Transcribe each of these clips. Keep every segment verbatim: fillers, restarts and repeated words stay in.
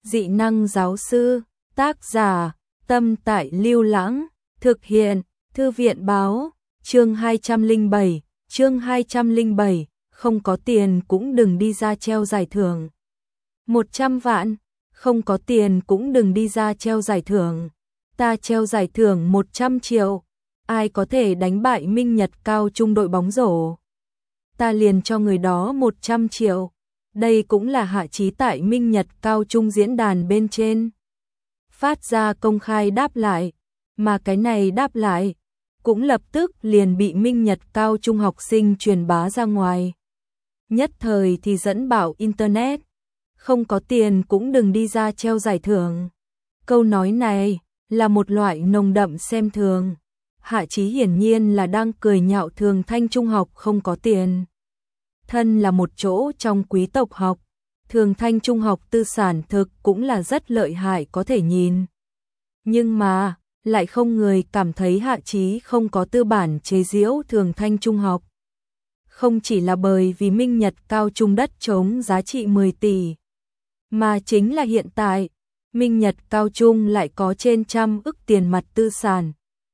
Dị năng giáo sư, tác giả, Tâm Tại Lưu Lãng, thực hiện, Thư viện báo, chương hai trăm lẻ bảy, chương hai trăm lẻ bảy, không có tiền cũng đừng đi ra treo giải thưởng. một trăm vạn, không có tiền cũng đừng đi ra treo giải thưởng. Ta treo giải thưởng một trăm triệu, ai có thể đánh bại Minh Nhật Cao Trung đội bóng rổ. Ta liền cho người đó một trăm triệu. Đây cũng là Hạ Chí tại Minh Nhật Cao Trung diễn đàn bên trên phát ra công khai đáp lại, mà cái này đáp lại cũng lập tức liền bị Minh Nhật Cao Trung học sinh truyền bá ra ngoài. Nhất thời thì dẫn bảo internet, không có tiền cũng đừng đi ra treo giải thưởng. Câu nói này là một loại nồng đậm xem thường. Hạ Chí hiển nhiên là đang cười nhạo Thường Thanh Trung học không có tiền. Thân là một chỗ trong quý tộc học, Thường Thanh Trung học tư sản thực cũng là rất lợi hại có thể nhìn. Nhưng mà, lại không người cảm thấy Hạ Chí không có tư bản chế giễu Thường Thanh Trung học. Không chỉ là bởi vì Minh Nhật Cao Trung đất trống giá trị mười tỷ, mà chính là hiện tại, Minh Nhật Cao Trung lại có trên trăm ức tiền mặt tư sản.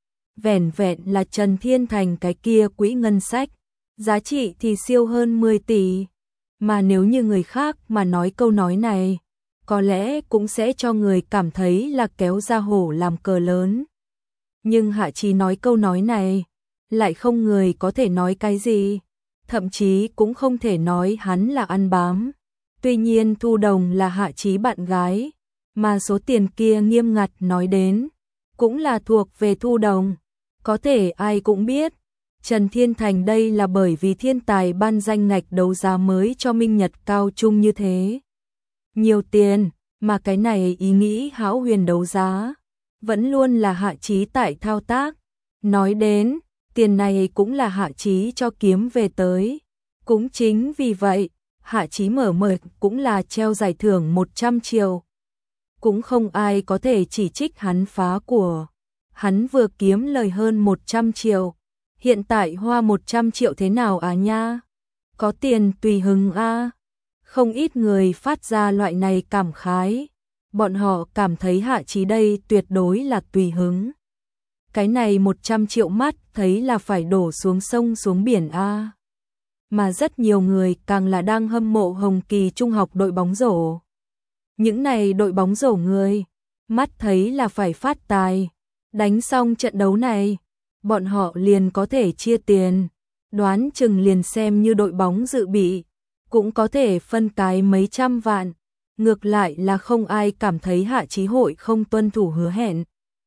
Vẻn vẹn là Trần Thiên Thành cái kia quỹ ngân sách, giá trị thì siêu hơn mười tỷ. Mà nếu như người khác mà nói câu nói này, có lẽ cũng sẽ cho người cảm thấy là kéo ra hổ làm cờ lớn. Nhưng Hạ Chí nói câu nói này, lại không người có thể nói cái gì, thậm chí cũng không thể nói hắn là ăn bám. Tuy nhiên Thu Đồng là Hạ Chí bạn gái, mà số tiền kia nghiêm ngặt nói đến, cũng là thuộc về Thu Đồng. Có thể ai cũng biết, Trần Thiên Thành đây là bởi vì thiên tài ban danh ngạch đấu giá mới cho Minh Nhật Cao Trung như thế. Nhiều tiền, mà cái này ý nghĩ hão huyền đấu giá, vẫn luôn là Hạ Chí tại thao tác. Nói đến, tiền này cũng là Hạ Chí cho kiếm về tới. Cũng chính vì vậy, Hạ Chí mở mời cũng là treo giải thưởng một trăm triệu. Cũng không ai có thể chỉ trích hắn phá của. Hắn vừa kiếm lời hơn một trăm triệu. Hiện tại hoa một trăm triệu thế nào à nha? Có tiền tùy hứng a. À. Không ít người phát ra loại này cảm khái. Bọn họ cảm thấy Hạ Chí đây tuyệt đối là tùy hứng. Cái này một trăm triệu mắt thấy là phải đổ xuống sông xuống biển a. À. Mà rất nhiều người càng là đang hâm mộ Hồng Kỳ Trung học đội bóng rổ. Những này đội bóng rổ người, mắt thấy là phải phát tài. Đánh xong trận đấu này, bọn họ liền có thể chia tiền, đoán chừng liền xem như đội bóng dự bị, cũng có thể phân cái mấy trăm vạn. Ngược lại là không ai cảm thấy Hạ Chí hội không tuân thủ hứa hẹn.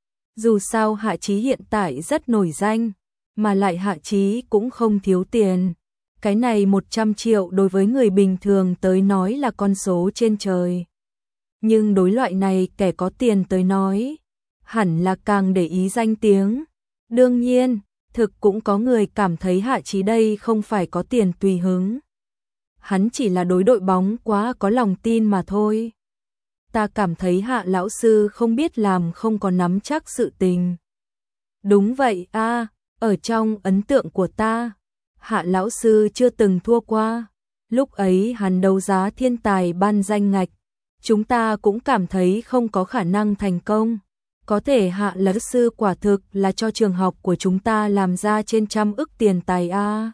Dù sao Hạ Chí hiện tại rất nổi danh, mà lại Hạ Chí cũng không thiếu tiền. Cái này một trăm triệu đối với người bình thường tới nói là con số trên trời. Nhưng đối loại này kẻ có tiền tới nói, hẳn là càng để ý danh tiếng. Đương nhiên, thực cũng có người cảm thấy Hạ Chí đây không phải có tiền tùy hứng. Hắn chỉ là đối đội bóng quá có lòng tin mà thôi. Ta cảm thấy Hạ lão sư không biết làm không có nắm chắc sự tình. Đúng vậy a, à, ở trong ấn tượng của ta, Hạ lão sư chưa từng thua qua. Lúc ấy hắn đấu giá thiên tài ban danh ngạch, chúng ta cũng cảm thấy không có khả năng thành công. Có thể Hạ lão sư quả thực là cho trường học của chúng ta làm ra trên trăm ức tiền tài a.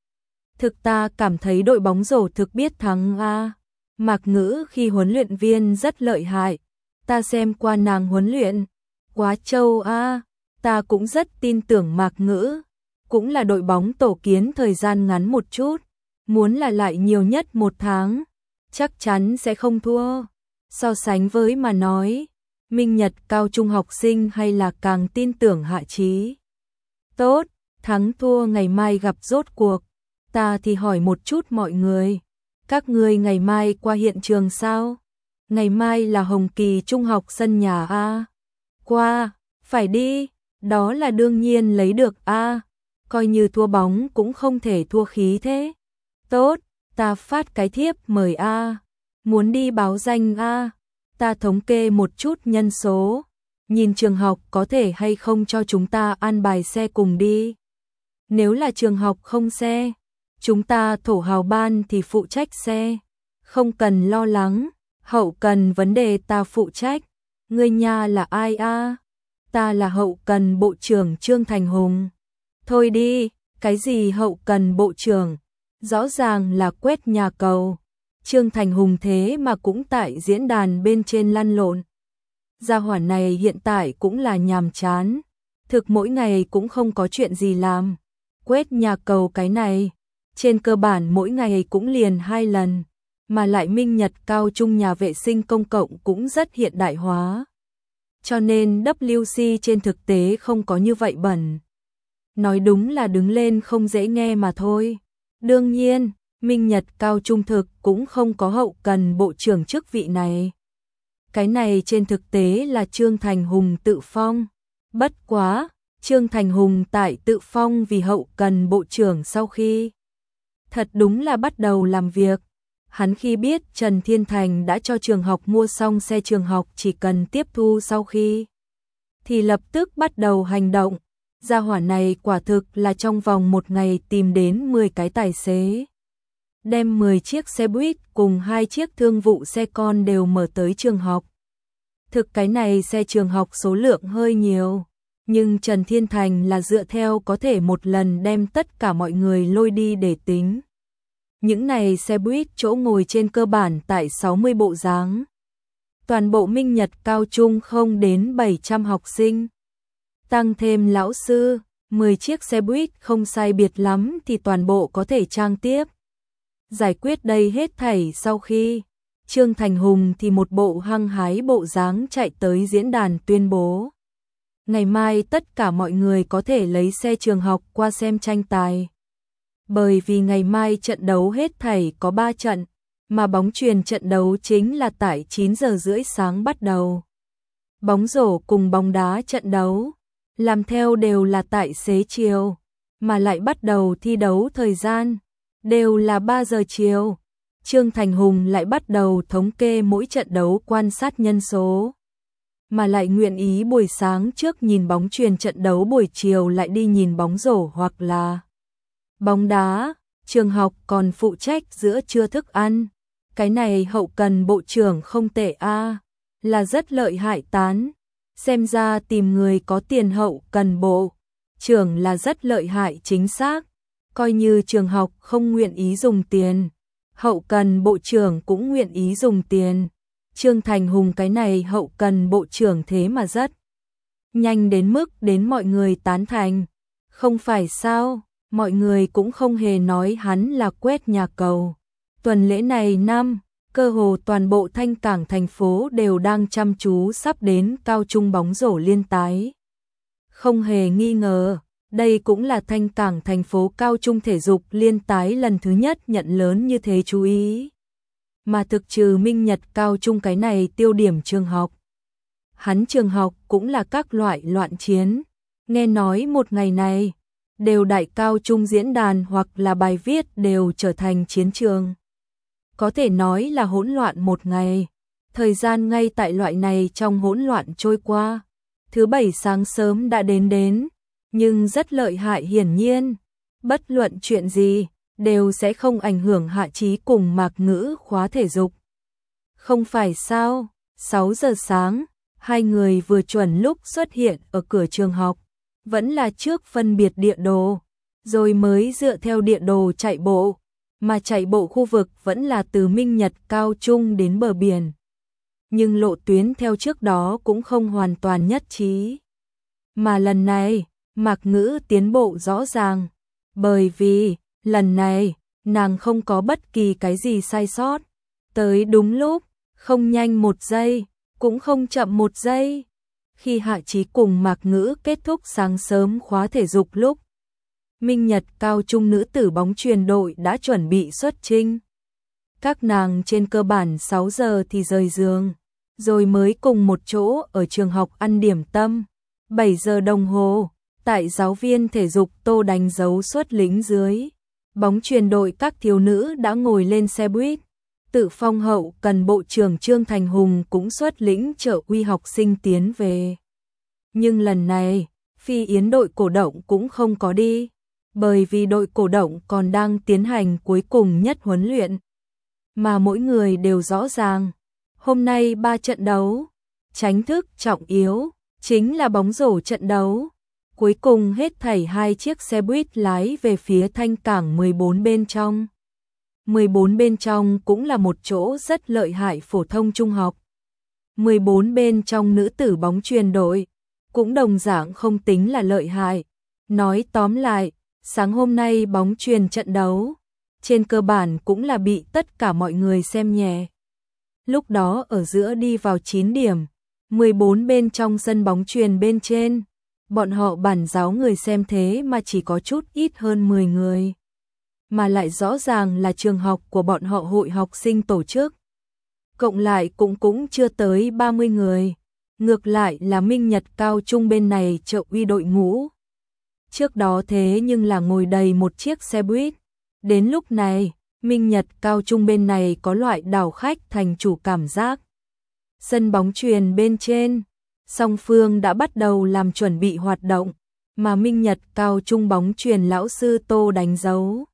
Thực ta cảm thấy đội bóng rổ thực biết thắng a. Mạc Ngữ khi huấn luyện viên rất lợi hại, ta xem qua nàng huấn luyện, quá trâu a. Ta cũng rất tin tưởng Mạc Ngữ, cũng là đội bóng tổ kiến thời gian ngắn một chút, muốn là lại nhiều nhất một tháng, chắc chắn sẽ không thua. So sánh với mà nói, Minh Nhật Cao Trung học sinh hay là càng tin tưởng Hạ Chí. Tốt, thắng thua ngày mai gặp rốt cuộc. Ta thì hỏi một chút mọi người, các người ngày mai qua hiện trường sao? Ngày mai là Hồng Kỳ Trung học sân nhà a. Qua, phải đi, đó là đương nhiên lấy được a. Coi như thua bóng cũng không thể thua khí thế. Tốt, ta phát cái thiếp mời a. Muốn đi báo danh a. Ta thống kê một chút nhân số, nhìn trường học có thể hay không cho chúng ta an bài xe cùng đi. Nếu là trường học không xe, chúng ta thổ hào ban thì phụ trách xe, không cần lo lắng. Hậu cần vấn đề ta phụ trách. Ngươi nha là ai a? Ta là hậu cần bộ trưởng Trương Thành Hùng. Thôi đi, cái gì hậu cần bộ trưởng? Rõ ràng là quét nhà cầu. Trương Thành Hùng thế mà cũng tại diễn đàn bên trên lăn lộn. Gia hỏa này hiện tại cũng là nhàm chán. Thực mỗi ngày cũng không có chuyện gì làm. Quét nhà cầu cái này, trên cơ bản mỗi ngày cũng liền hai lần. Mà lại Minh Nhật cao trung nhà vệ sinh công cộng cũng rất hiện đại hóa. Cho nên W C trên thực tế không có như vậy bẩn. Nói đúng là đứng lên không dễ nghe mà thôi. Đương nhiên, Minh Nhật cao trung thực cũng không có hậu cần bộ trưởng chức vị này. Cái này trên thực tế là Trương Thành Hùng tự phong. Bất quá, Trương Thành Hùng tại tự phong vì hậu cần bộ trưởng sau khi thật đúng là bắt đầu làm việc. Hắn khi biết Trần Thiên Thành đã cho trường học mua xong xe trường học chỉ cần tiếp thu sau khi thì lập tức bắt đầu hành động. Gia hỏa này quả thực là trong vòng một ngày tìm đến mười cái tài xế. Đem mười chiếc xe buýt cùng hai chiếc thương vụ xe con đều mở tới trường học. Thực cái này xe trường học số lượng hơi nhiều. Nhưng Trần Thiên Thành là dựa theo có thể một lần đem tất cả mọi người lôi đi để tính. Những này xe buýt chỗ ngồi trên cơ bản tại sáu mươi bộ dáng. Toàn bộ Minh Nhật cao trung không đến bảy trăm học sinh. Tăng thêm lão sư, mười chiếc xe buýt không sai biệt lắm thì toàn bộ có thể trang tiếp. Giải quyết đây hết thảy sau khi Trương Thành Hùng thì một bộ hăng hái bộ dáng chạy tới diễn đàn tuyên bố. Ngày mai tất cả mọi người có thể lấy xe trường học qua xem tranh tài. Bởi vì ngày mai trận đấu hết thảy có ba trận, mà bóng chuyền trận đấu chính là tại chín giờ rưỡi sáng bắt đầu. Bóng rổ cùng bóng đá trận đấu, làm theo đều là tại xế chiều, mà lại bắt đầu thi đấu thời gian, đều là ba giờ chiều. Trương Thành Hùng lại bắt đầu thống kê mỗi trận đấu quan sát nhân số. Mà lại nguyện ý buổi sáng trước nhìn bóng chuyền trận đấu buổi chiều lại đi nhìn bóng rổ hoặc là bóng đá, trường học còn phụ trách giữa trưa thức ăn. Cái này hậu cần bộ trưởng không tệ a, là rất lợi hại tán. Xem ra tìm người có tiền hậu cần bộ trưởng là rất lợi hại chính xác. Coi như trường học không nguyện ý dùng tiền, hậu cần bộ trưởng cũng nguyện ý dùng tiền. Trương Thành Hùng cái này hậu cần bộ trưởng thế mà rất nhanh đến mức đến mọi người tán thành. Không phải sao, mọi người cũng không hề nói hắn là quét nhà cầu. Tuần lễ này năm, cơ hồ toàn bộ Thanh Cảng thành phố đều đang chăm chú sắp đến cao trung bóng rổ liên tái. Không hề nghi ngờ, đây cũng là Thanh Cảng thành phố cao trung thể dục liên tái lần thứ nhất nhận lớn như thế chú ý. Mà thực trừ Minh Nhật cao trung cái này tiêu điểm trường học. Hắn trường học cũng là các loại loạn chiến. Nghe nói một ngày này, đều đại cao trung diễn đàn hoặc là bài viết đều trở thành chiến trường. Có thể nói là hỗn loạn một ngày. Thời gian ngay tại loại này trong hỗn loạn trôi qua. Thứ bảy sáng sớm đã đến đến, nhưng rất lợi hại hiển nhiên. Bất luận chuyện gì, đều sẽ không ảnh hưởng Hạ Chí cùng Mạc Ngữ khóa thể dục. Không phải sao, sáu giờ sáng, hai người vừa chuẩn lúc xuất hiện ở cửa trường học, vẫn là trước phân biệt địa đồ, rồi mới dựa theo địa đồ chạy bộ, mà chạy bộ khu vực vẫn là từ Minh Nhật cao trung đến bờ biển. Nhưng lộ tuyến theo trước đó cũng không hoàn toàn nhất trí. Mà lần này, Mạc Ngữ tiến bộ rõ ràng, bởi vì lần này, nàng không có bất kỳ cái gì sai sót. Tới đúng lúc, không nhanh một giây, cũng không chậm một giây. Khi Hạ Chí cùng Mạc Ngữ kết thúc sáng sớm khóa thể dục lúc, Minh Nhật cao trung nữ tử bóng chuyền đội đã chuẩn bị xuất chinh. Các nàng trên cơ bản sáu giờ thì rời giường, rồi mới cùng một chỗ ở trường học ăn điểm tâm. bảy giờ đồng hồ, tại giáo viên thể dục Tô đánh dấu xuất lính dưới. Bóng chuyền đội các thiếu nữ đã ngồi lên xe buýt. Tự phong hậu cần bộ trưởng Trương Thành Hùng cũng xuất lĩnh chở uy học sinh tiến về. Nhưng lần này, Phi Yến đội cổ động cũng không có đi, bởi vì đội cổ động còn đang tiến hành cuối cùng nhất huấn luyện. Mà mỗi người đều rõ ràng, Hôm nay ba trận đấu, tránh thức trọng yếu, chính là bóng rổ trận đấu. Cuối cùng hết thảy hai chiếc xe buýt lái về phía thanh cảng mười bốn bên trong. mười bốn bên trong cũng là một chỗ rất lợi hại phổ thông trung học. mười bốn bên trong nữ tử bóng chuyền đội cũng đồng dạng không tính là lợi hại. Nói tóm lại, sáng hôm nay bóng chuyền trận đấu, trên cơ bản cũng là bị tất cả mọi người xem nhẹ. Lúc đó ở giữa đi vào chín điểm, mười bốn bên trong sân bóng chuyền bên trên, bọn họ bản giáo người xem thế mà chỉ có chút ít hơn mười người. Mà lại rõ ràng là trường học của bọn họ hội học sinh tổ chức. Cộng lại cũng cũng chưa tới ba mươi người. Ngược lại là Minh Nhật Cao Trung bên này trợ uy đội ngũ. Trước đó thế nhưng là ngồi đầy một chiếc xe buýt. Đến lúc này, Minh Nhật Cao Trung bên này có loại đảo khách thành chủ cảm giác. Sân bóng chuyền bên trên, song phương đã bắt đầu làm chuẩn bị hoạt động, mà Minh Nhật Cao Trung bóng chuyền lão sư Tô đánh dấu.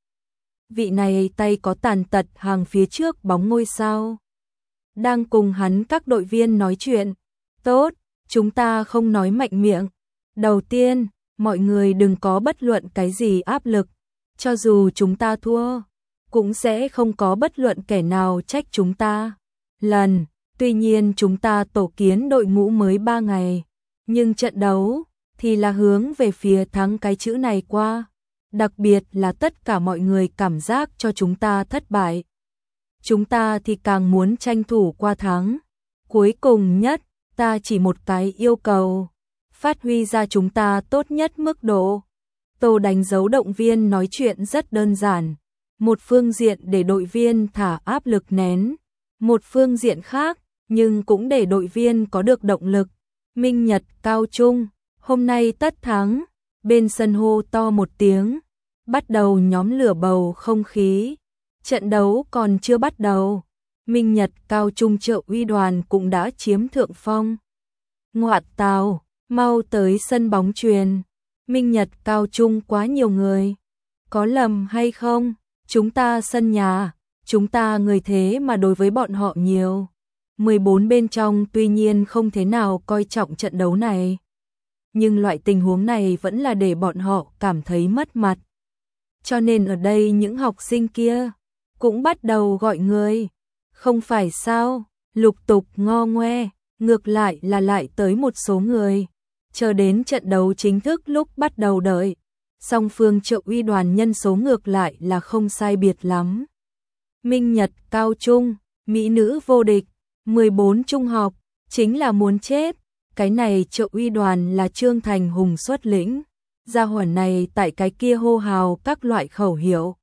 Vị này tay có tàn tật hàng phía trước bóng ngôi sao. Đang cùng hắn các đội viên nói chuyện. Tốt, chúng ta không nói mạnh miệng. Đầu tiên, mọi người đừng có bất luận cái gì áp lực. Cho dù chúng ta thua, cũng sẽ không có bất luận kẻ nào trách chúng ta. Lần, tuy nhiên chúng ta tổ kiến đội ngũ mới ba ngày, nhưng trận đấu thì là hướng về phía thắng cái chữ này qua. Đặc biệt là tất cả mọi người cảm giác cho chúng ta thất bại. Chúng ta thì càng muốn tranh thủ qua thắng. Cuối cùng nhất, ta chỉ một cái yêu cầu, phát huy ra chúng ta tốt nhất mức độ. Tô đánh dấu động viên nói chuyện rất đơn giản. Một phương diện để đội viên thả áp lực nén. Một phương diện khác, nhưng cũng để đội viên có được động lực. Minh Nhật Cao Trung, hôm nay tất thắng. Bên sân hô to một tiếng, bắt đầu nhóm lửa bầu không khí. Trận đấu còn chưa bắt đầu, Minh Nhật Cao Trung trợ uy đoàn cũng đã chiếm thượng phong. Ngoại tào, mau tới sân bóng chuyền. Minh Nhật Cao Trung quá nhiều người. Có lầm hay không? Chúng ta sân nhà, chúng ta người thế mà đối với bọn họ nhiều. mười bốn bên trong tuy nhiên không thế nào coi trọng trận đấu này. Nhưng loại tình huống này vẫn là để bọn họ cảm thấy mất mặt. Cho nên ở đây những học sinh kia cũng bắt đầu gọi người. Không phải sao, lục tục ngo ngoe, ngược lại là lại tới một số người. Chờ đến trận đấu chính thức lúc bắt đầu đợi. Song phương trợ uy đoàn nhân số ngược lại là không sai biệt lắm. Minh Nhật Cao Trung, mỹ nữ vô địch, mười bốn trung học, chính là muốn chết. Cái này trợ uy đoàn là Trương Thành Hùng xuất lĩnh. Gia hỏa này tại cái kia hô hào các loại khẩu hiệu.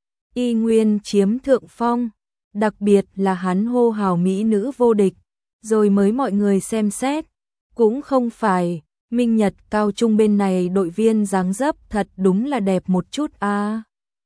Y nguyên chiếm thượng phong, đặc biệt là hắn hô hào mỹ nữ vô địch, rồi mới mọi người xem xét. Cũng không phải, Minh Nhật Cao Trung bên này đội viên dáng dấp thật đúng là đẹp một chút a. À.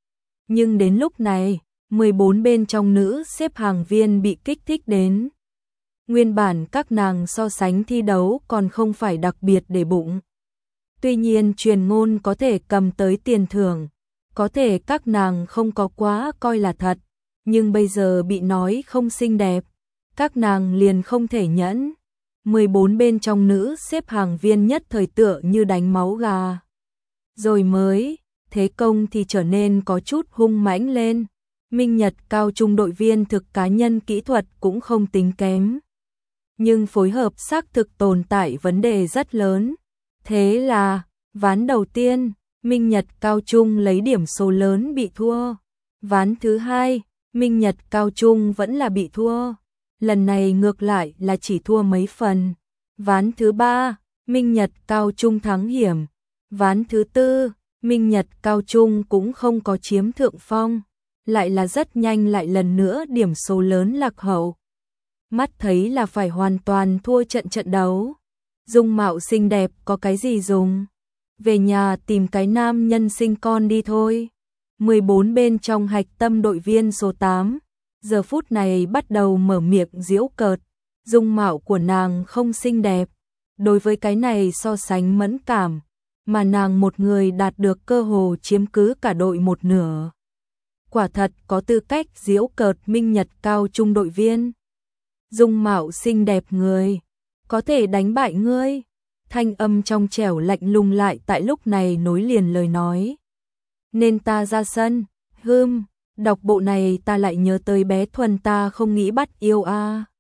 Nhưng đến lúc này, mười bốn bên trong nữ xếp hàng viên bị kích thích đến. Nguyên bản các nàng so sánh thi đấu còn không phải đặc biệt để bụng. Tuy nhiên truyền ngôn có thể cầm tới tiền thưởng, có thể các nàng không có quá coi là thật, nhưng bây giờ bị nói không xinh đẹp, các nàng liền không thể nhẫn. mười bốn bên trong nữ xếp hàng viên nhất thời tựa như đánh máu gà. Rồi mới, thế công thì trở nên có chút hung mãnh lên. Minh Nhật Cao Trung đội viên thực cá nhân kỹ thuật cũng không tính kém. Nhưng phối hợp xác thực tồn tại vấn đề rất lớn. Thế là, ván đầu tiên, Minh Nhật Cao Trung lấy điểm số lớn bị thua. Ván thứ hai, Minh Nhật Cao Trung vẫn là bị thua. Lần này ngược lại là chỉ thua mấy phần. Ván thứ ba, Minh Nhật Cao Trung thắng hiểm. Ván thứ tư, Minh Nhật Cao Trung cũng không có chiếm thượng phong. Lại là rất nhanh lại lần nữa điểm số lớn lạc hậu. Mắt thấy là phải hoàn toàn thua trận trận đấu. Dung mạo xinh đẹp có cái gì dùng? Về nhà tìm cái nam nhân sinh con đi thôi. mười bốn bên trong hạch tâm đội viên số tám, giờ phút này bắt đầu mở miệng giễu cợt. Dung mạo của nàng không xinh đẹp. Đối với cái này so sánh mẫn cảm, mà nàng một người đạt được cơ hồ chiếm cứ cả đội một nửa. Quả thật có tư cách giễu cợt Minh Nhật Cao Trung đội viên. dung mạo xinh đẹp người, có thể đánh bại ngươi. Thanh âm trong trẻo lạnh lùng lại tại lúc này nối liền lời nói. Nên ta ra sân, hưm, đọc bộ này ta lại nhớ tới bé Thuần ta không nghĩ bắt yêu a.